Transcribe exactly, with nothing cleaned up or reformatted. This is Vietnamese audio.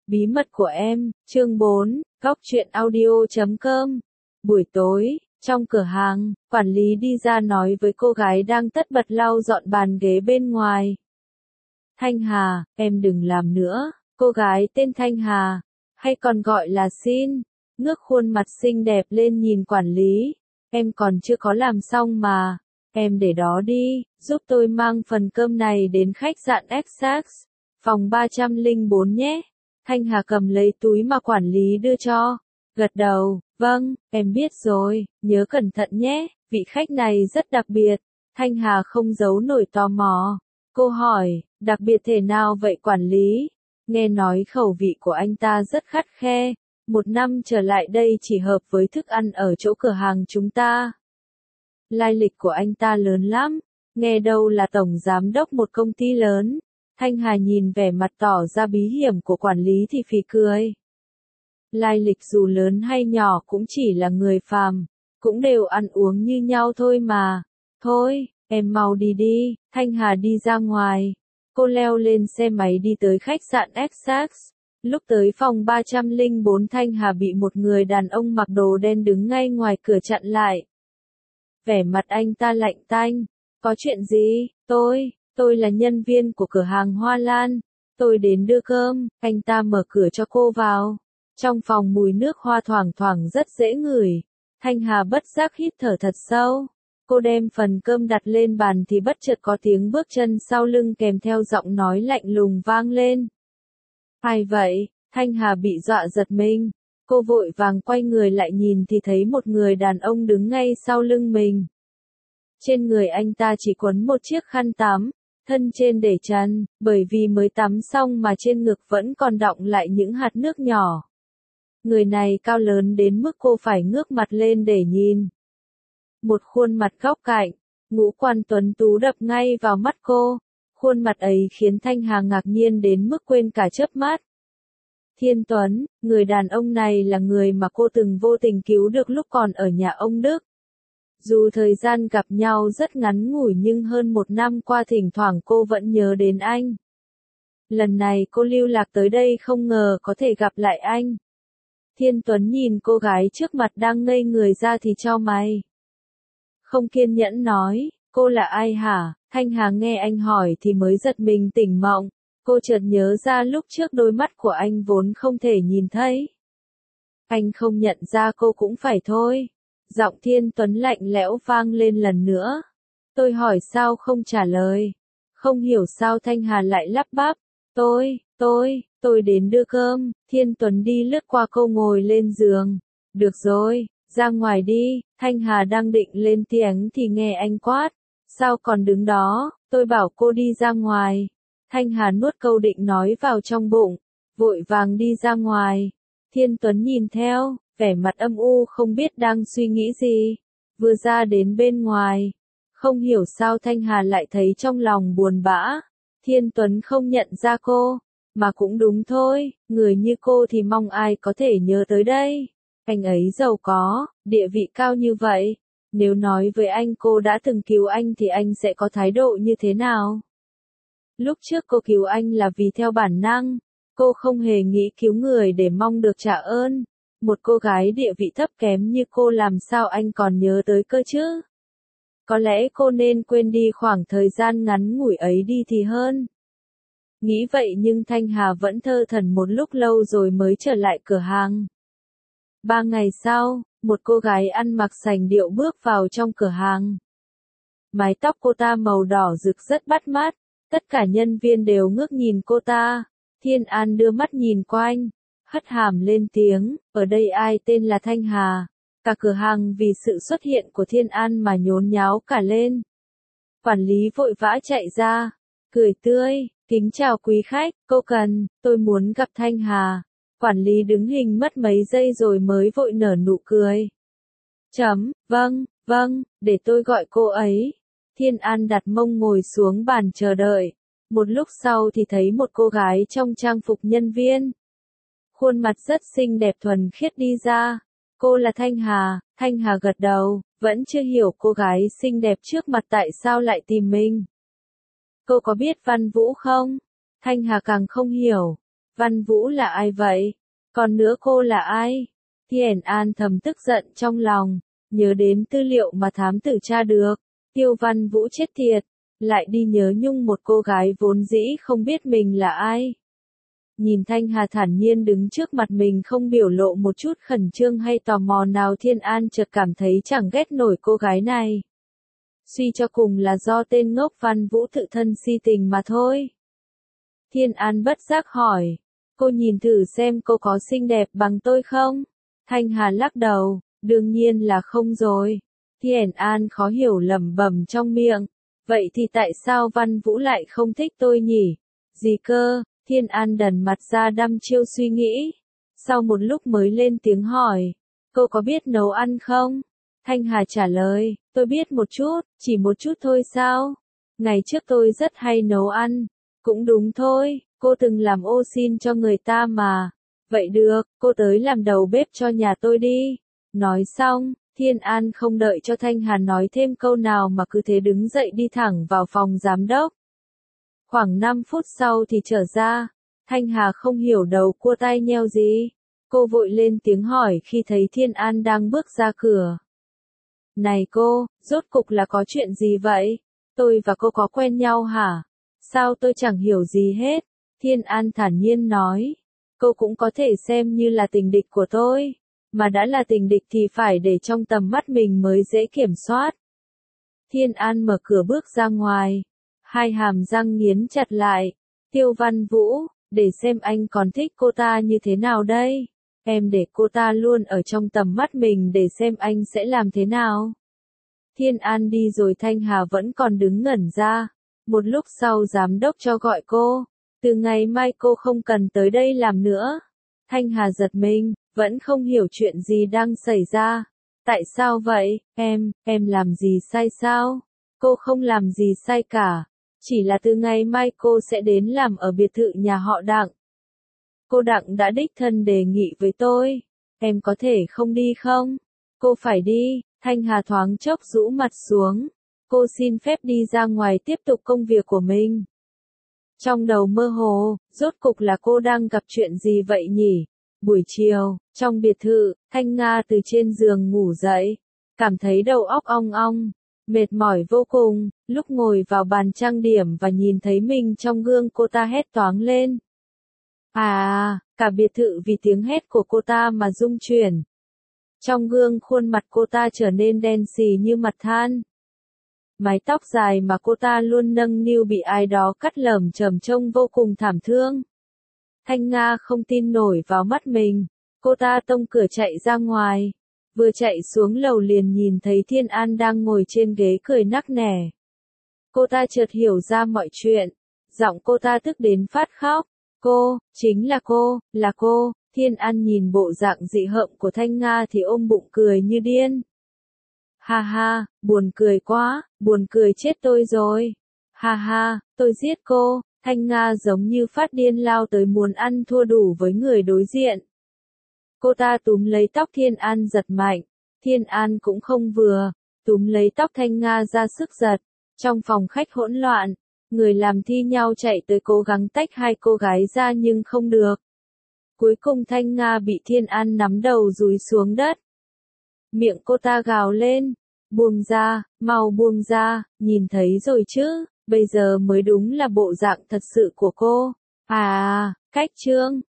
Bí mật của em, chương bốn, góc truyện audio chấm com. Buổi tối, trong cửa hàng, quản lý đi ra nói với cô gái đang tất bật lau dọn bàn ghế bên ngoài. Thanh Hà, em đừng làm nữa. Cô gái tên Thanh Hà, hay còn gọi là Xin, ngước khuôn mặt xinh đẹp lên nhìn quản lý. Em còn chưa có làm xong mà. Em để đó đi, giúp tôi mang phần cơm này đến khách sạn Essex, phòng ba trăm lẻ bốn nhé. Thanh Hà cầm lấy túi mà quản lý đưa cho. Gật đầu, vâng, em biết rồi, nhớ cẩn thận nhé, vị khách này rất đặc biệt. Thanh Hà không giấu nổi tò mò. Cô hỏi, đặc biệt thế nào vậy quản lý? Nghe nói khẩu vị của anh ta rất khắt khe, một năm trở lại đây chỉ hợp với thức ăn ở chỗ cửa hàng chúng ta. Lai lịch của anh ta lớn lắm, nghe đâu là tổng giám đốc một công ty lớn. Thanh Hà nhìn vẻ mặt tỏ ra bí hiểm của quản lý thì phì cười. Lai lịch dù lớn hay nhỏ cũng chỉ là người phàm, cũng đều ăn uống như nhau thôi mà. Thôi, em mau đi đi. Thanh Hà đi ra ngoài. Cô leo lên xe máy đi tới khách sạn Essex. Lúc tới phòng ba trăm lẻ bốn Thanh Hà bị một người đàn ông mặc đồ đen đứng ngay ngoài cửa chặn lại. Vẻ mặt anh ta lạnh tanh. Có chuyện gì? Tôi, tôi là nhân viên của cửa hàng Hoa Lan. Tôi đến đưa cơm. Anh ta mở cửa cho cô vào. Trong phòng mùi nước hoa thoảng thoảng rất dễ ngửi. Thanh Hà bất giác hít thở thật sâu. Cô đem phần cơm đặt lên bàn thì bất chợt có tiếng bước chân sau lưng kèm theo giọng nói lạnh lùng vang lên. Ai vậy? Thanh Hà bị dọa giật mình. Cô vội vàng quay người lại nhìn thì thấy một người đàn ông đứng ngay sau lưng mình. Trên người anh ta chỉ quấn một chiếc khăn tắm, thân trên để trần, bởi vì mới tắm xong mà trên ngực vẫn còn đọng lại những hạt nước nhỏ. Người này cao lớn đến mức cô phải ngước mặt lên để nhìn. Một khuôn mặt góc cạnh, ngũ quan tuấn tú đập ngay vào mắt cô. Khuôn mặt ấy khiến Thanh Hà ngạc nhiên đến mức quên cả chớp mắt. Thiên Tuấn, người đàn ông này là người mà cô từng vô tình cứu được lúc còn ở nhà ông Đức. Dù thời gian gặp nhau rất ngắn ngủi nhưng hơn một năm qua thỉnh thoảng cô vẫn nhớ đến anh. Lần này cô lưu lạc tới đây không ngờ có thể gặp lại anh. Thiên Tuấn nhìn cô gái trước mặt đang ngây người ra thì chau mày. Không kiên nhẫn nói, cô là ai hả? Thanh Hà nghe anh hỏi thì mới giật mình tỉnh mộng. Cô chợt nhớ ra lúc trước đôi mắt của anh vốn không thể nhìn thấy. Anh không nhận ra cô cũng phải thôi. Giọng Thiên Tuấn lạnh lẽo vang lên lần nữa. Tôi hỏi sao không trả lời. Không hiểu sao Thanh Hà lại lắp bắp. Tôi, tôi, tôi đến đưa cơm. Thiên Tuấn đi lướt qua cô ngồi lên giường. Được rồi, ra ngoài đi. Thanh Hà đang định lên tiếng thì nghe anh quát. Sao còn đứng đó, tôi bảo cô đi ra ngoài. Thanh Hà nuốt câu định nói vào trong bụng, vội vàng đi ra ngoài. Thiên Tuấn nhìn theo, vẻ mặt âm u không biết đang suy nghĩ gì. Vừa ra đến bên ngoài, không hiểu sao Thanh Hà lại thấy trong lòng buồn bã. Thiên Tuấn không nhận ra cô, mà cũng đúng thôi, người như cô thì mong ai có thể nhớ tới đây. Anh ấy giàu có, địa vị cao như vậy. Nếu nói với anh cô đã từng cứu anh thì anh sẽ có thái độ như thế nào? Lúc trước cô cứu anh là vì theo bản năng, cô không hề nghĩ cứu người để mong được trả ơn. Một cô gái địa vị thấp kém như cô làm sao anh còn nhớ tới cơ chứ? Có lẽ cô nên quên đi khoảng thời gian ngắn ngủi ấy đi thì hơn. Nghĩ vậy nhưng Thanh Hà vẫn thơ thẩn một lúc lâu rồi mới trở lại cửa hàng. Ba ngày sau, một cô gái ăn mặc sành điệu bước vào trong cửa hàng. Mái tóc cô ta màu đỏ rực rất bắt mắt, tất cả nhân viên đều ngước nhìn cô ta. Thiên An đưa mắt nhìn quanh, hất hàm lên tiếng, ở đây ai tên là Thanh Hà? Cả cửa hàng vì sự xuất hiện của Thiên An mà nhốn nháo cả lên. Quản lý vội vã chạy ra, cười tươi, kính chào quý khách, cô cần, tôi muốn gặp Thanh Hà. Quản lý đứng hình mất mấy giây rồi mới vội nở nụ cười. Chấm, vâng, vâng, để tôi gọi cô ấy. Thiên An đặt mông ngồi xuống bàn chờ đợi. Một lúc sau thì thấy một cô gái trong trang phục nhân viên. Khuôn mặt rất xinh đẹp thuần khiết đi ra. Cô là Thanh Hà. Thanh Hà gật đầu, vẫn chưa hiểu cô gái xinh đẹp trước mặt tại sao lại tìm mình. Cô có biết Văn Vũ không? Thanh Hà càng không hiểu. Văn Vũ là ai vậy? Còn nữa cô là ai? Thiên An thầm tức giận trong lòng, nhớ đến tư liệu mà thám tử tra được. Tiêu Văn Vũ chết tiệt, lại đi nhớ nhung một cô gái vốn dĩ không biết mình là ai. Nhìn Thanh Hà thản nhiên đứng trước mặt mình không biểu lộ một chút khẩn trương hay tò mò nào, Thiên An chợt cảm thấy chẳng ghét nổi cô gái này. Suy cho cùng là do tên ngốc Văn Vũ tự thân si tình mà thôi. Thiên An bất giác hỏi, cô nhìn thử xem cô có xinh đẹp bằng tôi không? Thanh Hà lắc đầu, đương nhiên là không rồi. Thiên An khó hiểu lẩm bẩm trong miệng, vậy thì tại sao Văn Vũ lại không thích tôi nhỉ? Gì cơ? Thiên An đần mặt ra đăm chiêu suy nghĩ. Sau một lúc mới lên tiếng hỏi, cô có biết nấu ăn không? Thanh Hà trả lời, tôi biết một chút, chỉ một chút thôi sao? Ngày trước tôi rất hay nấu ăn. Cũng đúng thôi, cô từng làm ô xin cho người ta mà. Vậy được, cô tới làm đầu bếp cho nhà tôi đi. Nói xong, Thiên An không đợi cho Thanh Hà nói thêm câu nào mà cứ thế đứng dậy đi thẳng vào phòng giám đốc. Khoảng năm phút sau thì trở ra, Thanh Hà không hiểu đầu cua tai nheo gì. Cô vội lên tiếng hỏi khi thấy Thiên An đang bước ra cửa. Này cô, rốt cục là có chuyện gì vậy? Tôi và cô có quen nhau hả? Sao tôi chẳng hiểu gì hết? Thiên An thản nhiên nói. Cô cũng có thể xem như là tình địch của tôi. Mà đã là tình địch thì phải để trong tầm mắt mình mới dễ kiểm soát. Thiên An mở cửa bước ra ngoài. Hai hàm răng nghiến chặt lại. Tiêu Văn Vũ, để xem anh còn thích cô ta như thế nào đây. Em để cô ta luôn ở trong tầm mắt mình để xem anh sẽ làm thế nào. Thiên An đi rồi Thanh Hà vẫn còn đứng ngẩn ra. Một lúc sau giám đốc cho gọi cô. Từ ngày mai cô không cần tới đây làm nữa. Thanh Hà giật mình, vẫn không hiểu chuyện gì đang xảy ra. Tại sao vậy, em, em làm gì sai sao? Cô không làm gì sai cả. Chỉ là từ ngày mai cô sẽ đến làm ở biệt thự nhà họ Đặng. Cô Đặng đã đích thân đề nghị với tôi. Em có thể không đi không? Cô phải đi. Thanh Hà thoáng chốc rũ mặt xuống. Cô xin phép đi ra ngoài tiếp tục công việc của mình. Trong đầu mơ hồ, rốt cục là cô đang gặp chuyện gì vậy nhỉ? Buổi chiều, trong biệt thự, Thanh Nga từ trên giường ngủ dậy. Cảm thấy đầu óc ong ong. Mệt mỏi vô cùng, lúc ngồi vào bàn trang điểm và nhìn thấy mình trong gương cô ta hét toáng lên. À, cả biệt thự vì tiếng hét của cô ta mà rung chuyển. Trong gương khuôn mặt cô ta trở nên đen xì như mặt than. Mái tóc dài mà cô ta luôn nâng niu bị ai đó cắt lởm chởm trông vô cùng thảm thương. Thanh Nga không tin nổi vào mắt mình. Cô ta tông cửa chạy ra ngoài. Vừa chạy xuống lầu liền nhìn thấy Thiên An đang ngồi trên ghế cười nắc nẻ. Cô ta chợt hiểu ra mọi chuyện. Giọng cô ta tức đến phát khóc. Cô, chính là cô, là cô. Thiên An nhìn bộ dạng dị hợm của Thanh Nga thì ôm bụng cười như điên. Ha ha, buồn cười quá, buồn cười chết tôi rồi. Ha ha, tôi giết cô. Thanh Nga giống như phát điên lao tới muốn ăn thua đủ với người đối diện. Cô ta túm lấy tóc Thiên An giật mạnh. Thiên An cũng không vừa, túm lấy tóc Thanh Nga ra sức giật. Trong phòng khách hỗn loạn, người làm thi nhau chạy tới cố gắng tách hai cô gái ra nhưng không được. Cuối cùng Thanh Nga bị Thiên An nắm đầu dúi xuống đất. Miệng cô ta gào lên, buông ra, mau buông ra, nhìn thấy rồi chứ, bây giờ mới đúng là bộ dạng thật sự của cô. À, cách trương,